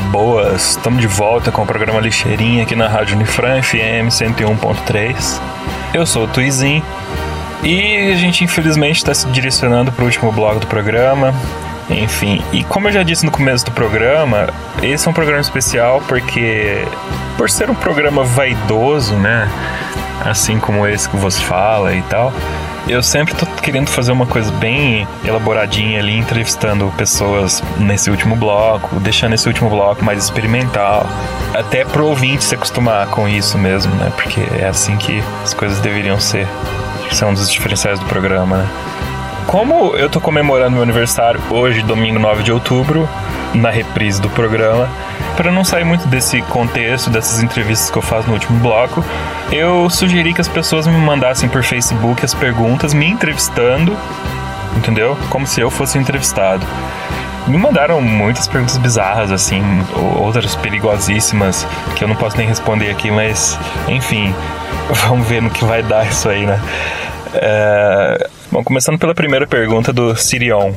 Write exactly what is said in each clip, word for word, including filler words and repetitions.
boas, estamos de volta com o programa Lixeirinha aqui na Rádio Unifran F M cento e um ponto três. Eu sou o Tuizinho e a gente infelizmente está se direcionando para o último bloco do programa. Enfim, e como eu já disse no começo do programa, esse é um programa especial porque, por ser um programa vaidoso, né, assim como esse que você fala e tal, eu sempre tô querendo fazer uma coisa bem elaboradinha ali, entrevistando pessoas nesse último bloco, deixando esse último bloco mais experimental, até pro ouvinte se acostumar com isso mesmo, né? Porque é assim que as coisas deveriam ser. Isso é um dos diferenciais do programa, né? Como eu tô comemorando meu aniversário hoje, domingo nove de outubro, na reprise do programa, para não sair muito desse contexto, dessas entrevistas que eu faço no último bloco, eu sugeri que as pessoas me mandassem por Facebook as perguntas, me entrevistando, entendeu? Como se eu fosse entrevistado. Me mandaram muitas perguntas bizarras, assim, outras perigosíssimas, que eu não posso nem responder aqui, mas, enfim, vamos ver no que vai dar isso aí, né? É... Bom, começando pela primeira pergunta do Sirion,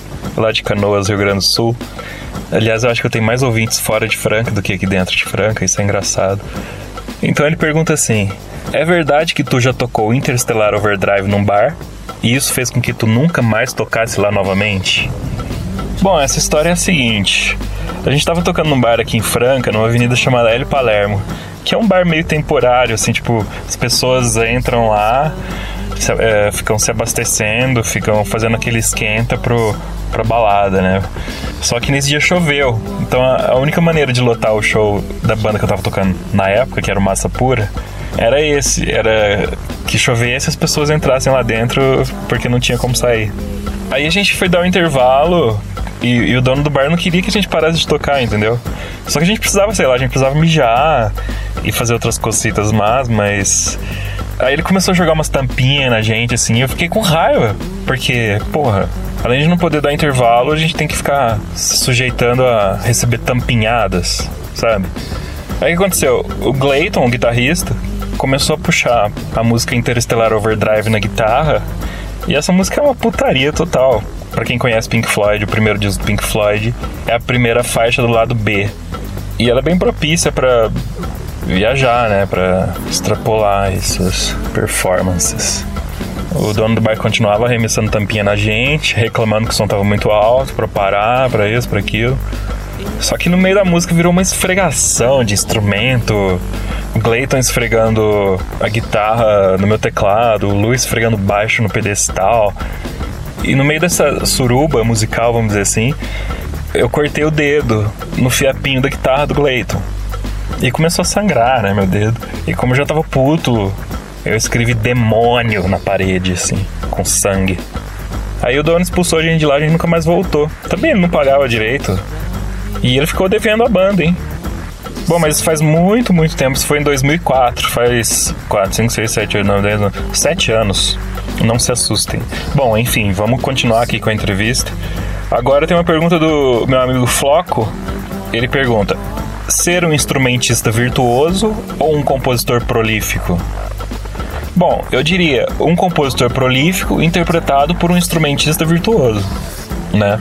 lá de Canoas, Rio Grande do Sul. Aliás, eu acho que eu tenho mais ouvintes fora de Franca do que aqui dentro de Franca, isso é engraçado. Então ele pergunta assim: é verdade que tu já tocou Interstellar Overdrive num bar? E isso fez com que tu nunca mais tocasse lá novamente? Bom, essa história é a seguinte: a gente tava tocando num bar aqui em Franca, numa avenida chamada Hélio Palermo, que é um bar meio temporário, assim, tipo, as pessoas entram lá, se, é, ficam se abastecendo, ficam fazendo aquele esquenta pro, pra balada, né? Só que nesse dia choveu, então a, a única maneira de lotar o show da banda que eu tava tocando na época, que era o Massa Pura, era esse, era que chovesse e as pessoas entrassem lá dentro porque não tinha como sair. Aí a gente foi dar um intervalo e, e o dono do bar não queria que a gente parasse de tocar, entendeu? Só que a gente precisava, sei lá, a gente precisava mijar e fazer outras cositas más, mas... Aí ele começou a jogar umas tampinhas na gente, assim, e eu fiquei com raiva, porque, porra, além de não poder dar intervalo, a gente tem que ficar se sujeitando a receber tampinhadas, sabe? Aí o que aconteceu? O Gleiton, o guitarrista, começou a puxar a música Interstellar Overdrive na guitarra, e essa música é uma putaria total. Pra quem conhece Pink Floyd, o primeiro disco do Pink Floyd é a primeira faixa do lado B. E ela é bem propícia pra viajar, né? Pra extrapolar essas performances. O dono do bar continuava arremessando tampinha na gente, reclamando que o som tava muito alto, pra parar, pra isso, pra aquilo. Só que no meio da música virou uma esfregação de instrumento. O Gleiton esfregando a guitarra no meu teclado, o Lu esfregando baixo no pedestal. E no meio dessa suruba musical, vamos dizer assim, eu cortei o dedo no fiapinho da guitarra do Gleiton. E começou a sangrar, né, meu dedo. E como eu já tava puto, eu escrevi demônio na parede, assim, com sangue. Aí o dono expulsou a gente de lá, a gente nunca mais voltou. Também ele não pagava direito. E ele ficou devendo a banda, hein. Bom, mas isso faz muito, muito tempo. Isso foi em dois mil e quatro. Faz quatro, cinco, seis, sete, oito, nove, dez, sete anos. Não se assustem. Bom, enfim, vamos continuar aqui com a entrevista. Agora tem uma pergunta do meu amigo Floco. Ele pergunta: ser um instrumentista virtuoso ou um compositor prolífico? Bom, eu diria um compositor prolífico interpretado por um instrumentista virtuoso, né?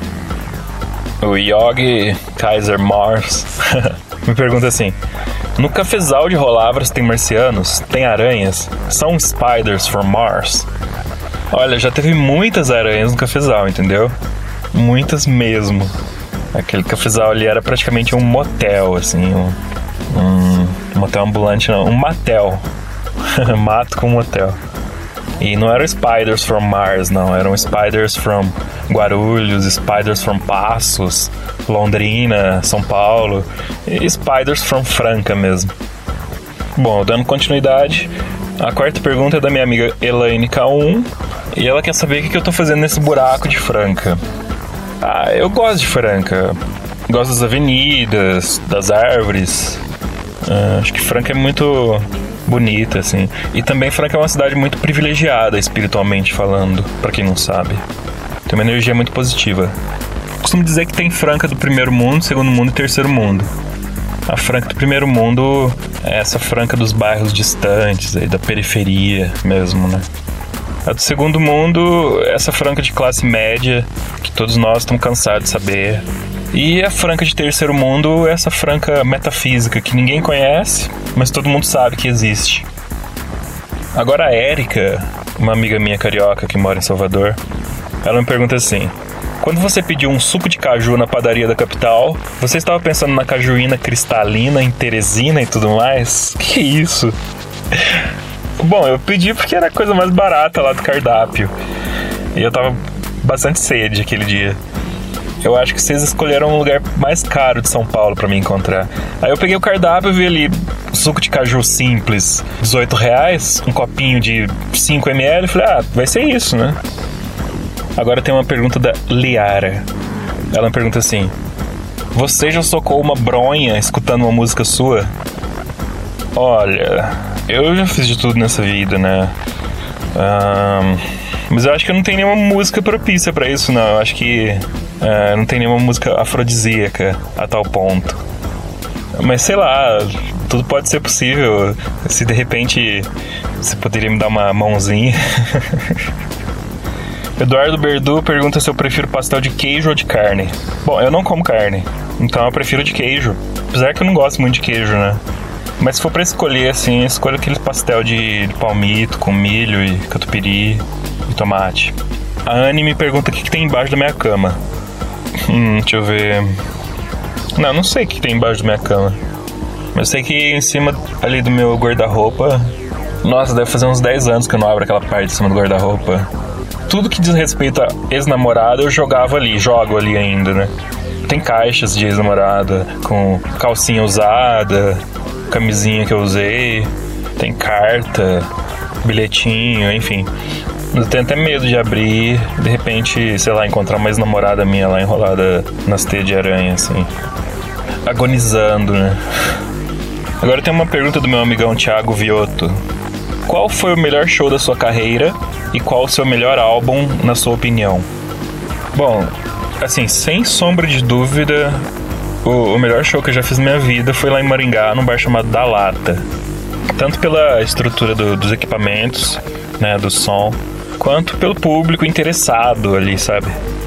O Yogi Kaiser Mars me pergunta assim: no cafezal de Rolavras tem marcianos? Tem aranhas? São spiders from Mars? Olha, já teve muitas aranhas no cafezal, entendeu? Muitas mesmo. Aquele cafezal ali era praticamente um motel, assim, um, um motel ambulante, não, um matel. Mato com motel. E não eram spiders from Mars, não, eram spiders from Guarulhos, spiders from Passos, Londrina, São Paulo, e spiders from Franca mesmo. Bom, dando continuidade, a quarta pergunta é da minha amiga Elaine K um, e ela quer saber o que eu tô fazendo nesse buraco de Franca. Ah, eu gosto de Franca, gosto das avenidas, das árvores. Ah, acho que Franca é muito bonita, assim. E também Franca é uma cidade muito privilegiada, espiritualmente falando, pra quem não sabe. Tem uma energia muito positiva. Costumo dizer que tem Franca do primeiro mundo, segundo mundo e terceiro mundo. A Franca do primeiro mundo é essa Franca dos bairros distantes, aí, da periferia mesmo, né? A do segundo mundo, essa Franca de classe média, que todos nós estamos cansados de saber E a Franca de terceiro mundo é essa Franca metafísica que ninguém conhece, mas todo mundo sabe que existe. Agora a Érica, uma amiga minha carioca que mora em Salvador, ela me pergunta assim: quando você pediu um suco de caju na padaria da capital, você estava pensando na cajuína cristalina, em Teresina e tudo mais? Que isso? Bom, eu pedi porque era a coisa mais barata lá do cardápio. E eu tava bastante sede aquele dia. Eu acho que vocês escolheram um lugar mais caro de São Paulo pra me encontrar. Aí eu peguei o cardápio e vi ali suco de caju simples, dezoito reais, um copinho de cinco mililitros. Falei, ah, vai ser isso, né? Agora tem uma pergunta da Liara. Ela me pergunta assim: você já socou uma bronha escutando uma música sua? Olha, eu já fiz de tudo nessa vida, né? Um, mas eu acho que eu não tenho nenhuma música propícia pra isso, não. Eu acho que uh, não tem nenhuma música afrodisíaca a tal ponto. Mas sei lá, tudo pode ser possível. Se de repente você poderia me dar uma mãozinha. Eduardo Berdu pergunta se eu prefiro pastel de queijo ou de carne. Bom, eu não como carne, então eu prefiro de queijo. Apesar que eu não gosto muito de queijo, né? Mas se for pra escolher, assim, escolho aquele pastel de, de palmito com milho e catupiry e tomate. A Anne me pergunta o que, que tem embaixo da minha cama. Hum, deixa eu ver... Não, não sei o que tem embaixo da minha cama. Mas eu sei que em cima ali do meu guarda-roupa... Nossa, deve fazer uns dez anos que eu não abro aquela parte de cima do guarda-roupa. Tudo que diz respeito a ex-namorada eu jogava ali, jogo ali ainda, né? Tem caixas de ex-namorada com calcinha usada, camisinha que eu usei, tem carta, bilhetinho, enfim. Eu tenho até medo de abrir, de repente, sei lá, encontrar uma ex-namorada minha lá enrolada nas teias de aranha, assim. Agonizando, né? Agora tem uma pergunta do meu amigão Thiago Viotto. Qual foi o melhor show da sua carreira e qual o seu melhor álbum, na sua opinião? Bom, assim, sem sombra de dúvida, o, o melhor show que eu já fiz na minha vida foi lá em Maringá, num bar chamado Da Lata. Tanto pela estrutura do, dos equipamentos, né, do som, quanto pelo público interessado ali, sabe?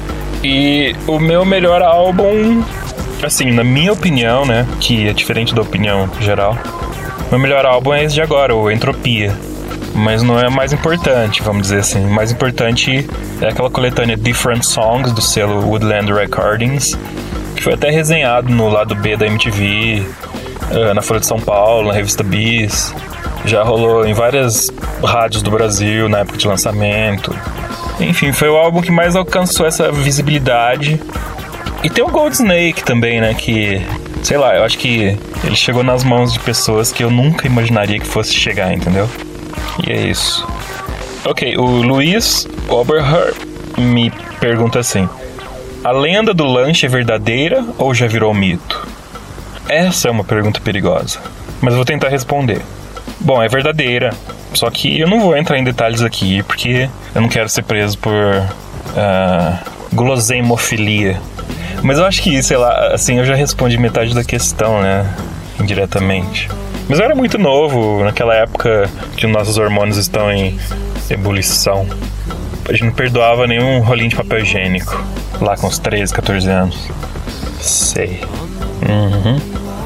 E o meu melhor álbum, assim, na minha opinião, né, que é diferente da opinião geral, meu melhor álbum é esse de agora, o Entropia. Mas não é mais importante, vamos dizer assim. O mais importante é aquela coletânea Different Songs do selo Woodland Recordings, que foi até resenhado no lado B da M T V, na Folha de São Paulo, na revista Bis. Já rolou em várias rádios do Brasil na época de lançamento. Enfim, foi o álbum que mais alcançou essa visibilidade. E tem o Gold Snake também, né, que... Sei lá, eu acho que ele chegou nas mãos de pessoas que eu nunca imaginaria que fosse chegar, entendeu? E é isso. Ok, o Luiz Oberher me pergunta assim: a lenda do lanche é verdadeira ou já virou mito? Essa é uma pergunta perigosa, mas eu vou tentar responder. Bom, é verdadeira, só que eu não vou entrar em detalhes aqui, porque eu não quero ser preso por uh, guloseimofilia. Mas eu acho que, sei lá, assim, eu já respondi metade da questão, né? Indiretamente. Mas eu era muito novo, naquela época que os nossos hormônios estão em ebulição. A gente não perdoava nenhum rolinho de papel higiênico. Lá com uns treze, catorze anos. Sei. Uhum.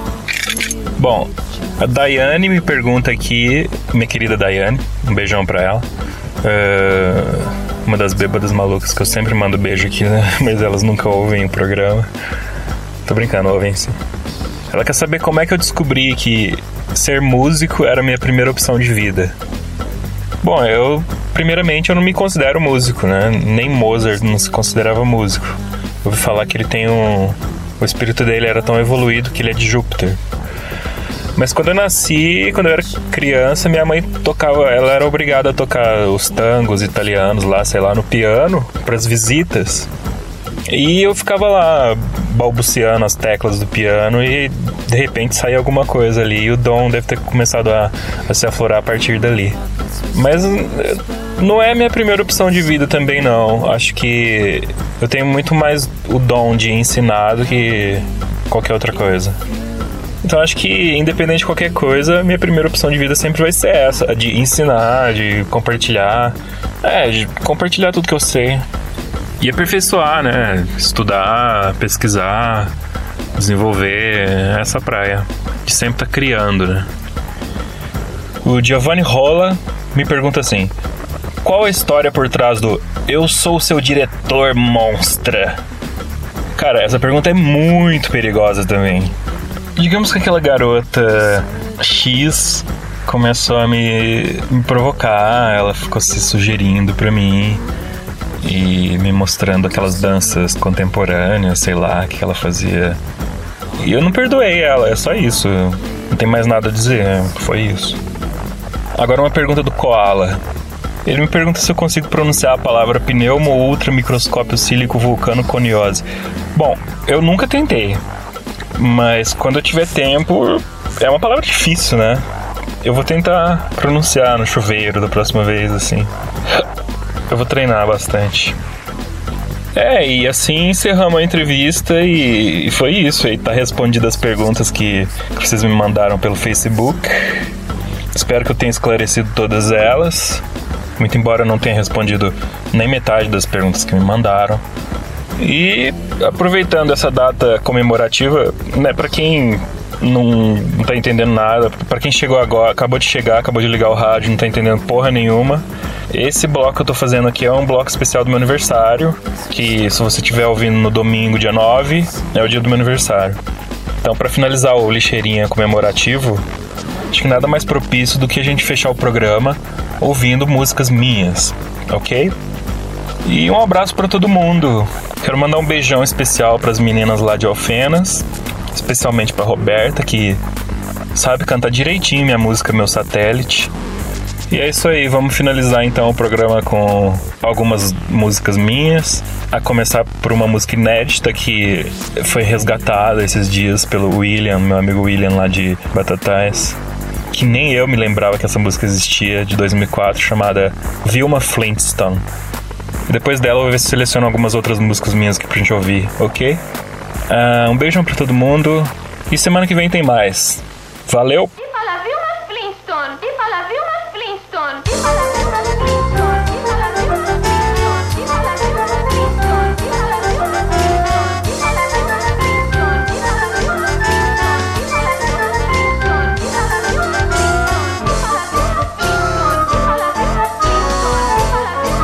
Bom, a Daiane me pergunta aqui, minha querida Daiane, um beijão pra ela. Uh... Uma das bêbadas malucas que eu sempre mando beijo aqui, né? Mas elas nunca ouvem o programa. Tô brincando, ouvem sim. Ela quer saber como é que eu descobri que ser músico era a minha primeira opção de vida. Bom, eu... Primeiramente, eu não me considero músico, né? Nem Mozart não se considerava músico. Eu ouvi falar que ele tem um... O espírito dele era tão evoluído que ele é de Júpiter. Mas quando eu nasci, quando eu era criança, minha mãe tocava, ela era obrigada a tocar os tangos italianos lá, sei lá, no piano, pras visitas. E eu ficava lá balbuciando as teclas do piano e de repente saía alguma coisa ali. E o dom deve ter começado a, a se aflorar a partir dali. Mas não é a minha primeira opção de vida também, não. Acho que eu tenho muito mais o dom de ensinar do que qualquer outra coisa. Então acho que, independente de qualquer coisa, minha primeira opção de vida sempre vai ser essa, de ensinar, de compartilhar. É, de compartilhar tudo que eu sei. E aperfeiçoar, né? Estudar, pesquisar, desenvolver essa praia. Que sempre tá criando, né? O Giovanni Rolla me pergunta assim: qual a história por trás do "eu sou seu diretor, monstra"? Cara, essa pergunta é muito perigosa também. Digamos que aquela garota X começou a me, me provocar, ela ficou se sugerindo pra mim e me mostrando aquelas danças contemporâneas, sei lá, que ela fazia. E eu não perdoei ela, é só isso. Não tem mais nada a dizer, foi isso. Agora uma pergunta do Koala. Ele me pergunta se eu consigo pronunciar a palavra pneumo ultra microscópio sílico vulcano coniose. Bom, eu nunca tentei, mas quando eu tiver tempo, é uma palavra difícil, né? Eu vou tentar pronunciar no chuveiro da próxima vez, assim. Eu vou treinar bastante. É, e assim encerramos a entrevista e, e foi isso. Aí tá respondidas as perguntas que, que vocês me mandaram pelo Facebook. Espero que eu tenha esclarecido todas elas. Muito embora eu não tenha respondido nem metade das perguntas que me mandaram. E aproveitando essa data comemorativa, né, pra quem não, não tá entendendo nada, pra quem chegou agora, acabou de chegar, acabou de ligar o rádio, não tá entendendo porra nenhuma, esse bloco que eu tô fazendo aqui é um bloco especial do meu aniversário, que se você estiver ouvindo no domingo, dia nove, é o dia do meu aniversário. Então, pra finalizar o lixeirinha comemorativo, acho que nada mais propício do que a gente fechar o programa ouvindo músicas minhas, ok? E um abraço pra todo mundo. Quero mandar um beijão especial pras meninas lá de Alfenas, especialmente pra Roberta, que sabe cantar direitinho minha música Meu Satélite. E é isso aí, vamos finalizar então o programa com algumas músicas minhas, a começar por uma música inédita que foi resgatada esses dias pelo William, meu amigo William lá de Batatais, que nem eu me lembrava que essa música existia, de dois mil e quatro, chamada Vilma Flintstone. Depois dela eu vou ver se seleciono algumas outras músicas minhas aqui pra gente ouvir, ok? Uh, um beijão pra todo mundo e semana que vem tem mais. Valeu! Viva la Vilma Flintstone! Viva la Vilma Flintstone! Viva la Vilma Flintstone! Viva la Vilma Flintstone! Viva la Vilma Flintstone! Viva la Vilma Flintstone! Viva la Vilma Flintstone! Viva la Vilma Flintstone! Viva la Vilma Flintstone! Viva la Vilma Flintstone! Viva la Vilma Flintstone! Viva la Vilma Flintstone! Viva la Vilma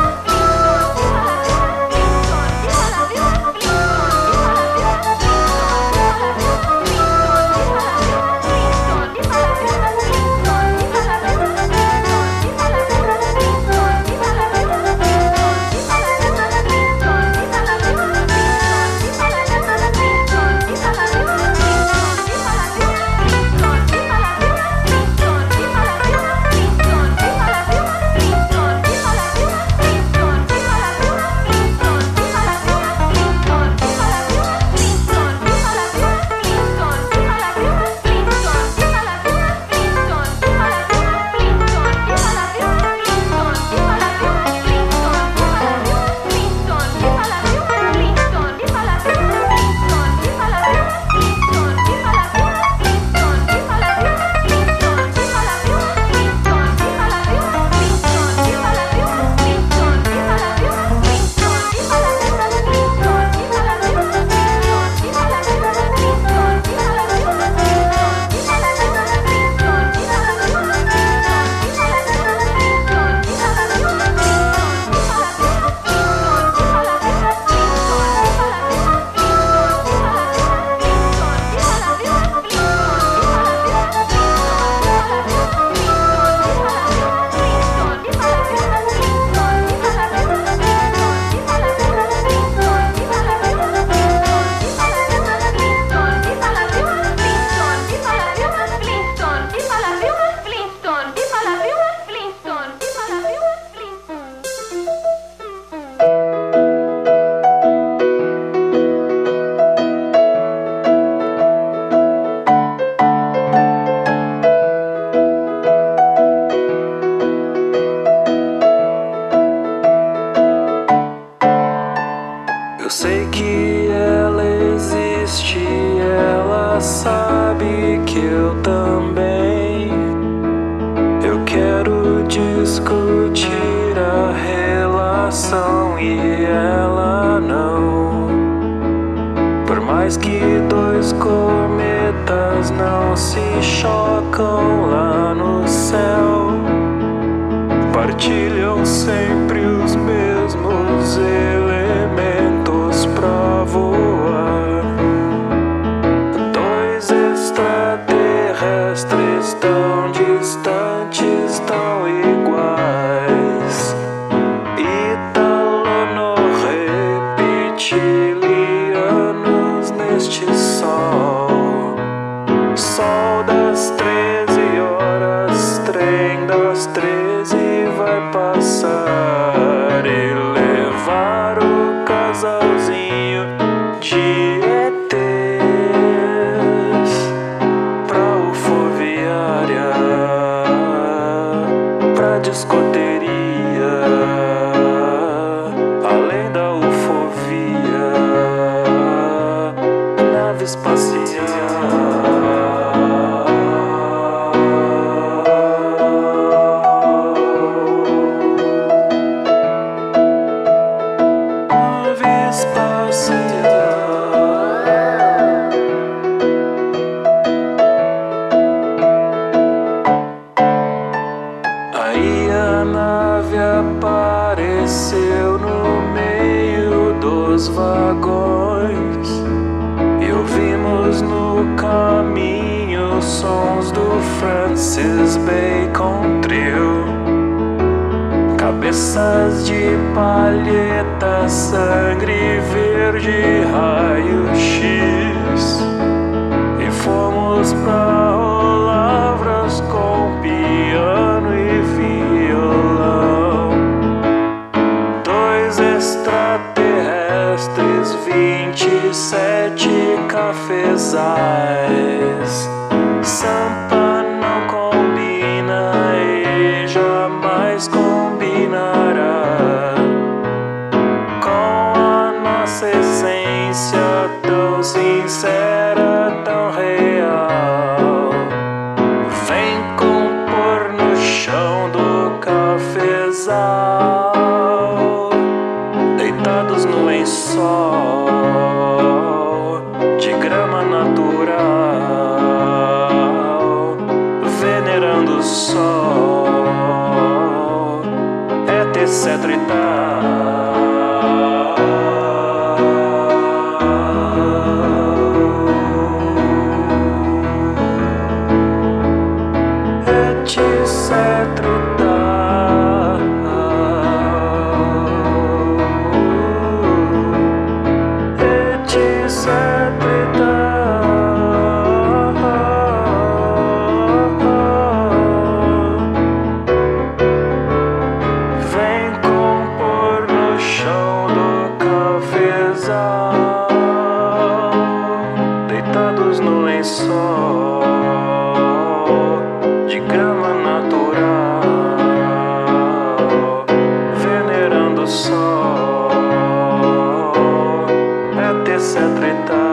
discutir a relação e ela Tinham sempre os mesmos elementos pra voar. Dois extraterrestres tão distantes, tão iguais. Italo-reptilianos neste sol. Sol das treze horas, trem das treze vai passar e levar o casalzinho de E Tês pra ufoviária, pra discoteria, além da ufovia, nave espacial. Aí a nave apareceu no meio dos vagões e ouvimos no caminho sons do Francis Bacon Trio. Cabeças de palheta, sangue verde, raio-x. E fomos pra Olavras com piano e violão. Dois extraterrestres, vinte e sete cafezais. Sampa não combina e jamais combinará com a nossa essência tão sincera, tão real. Vem compor no chão do cafezal, deitados no lençol de grama natural, venerando o sol, etc e tal. Etc e tal. Etc e tal. Vem compor no chão do cafezal, deitados no lençol de grama natural, venerando o sol, etc e tal.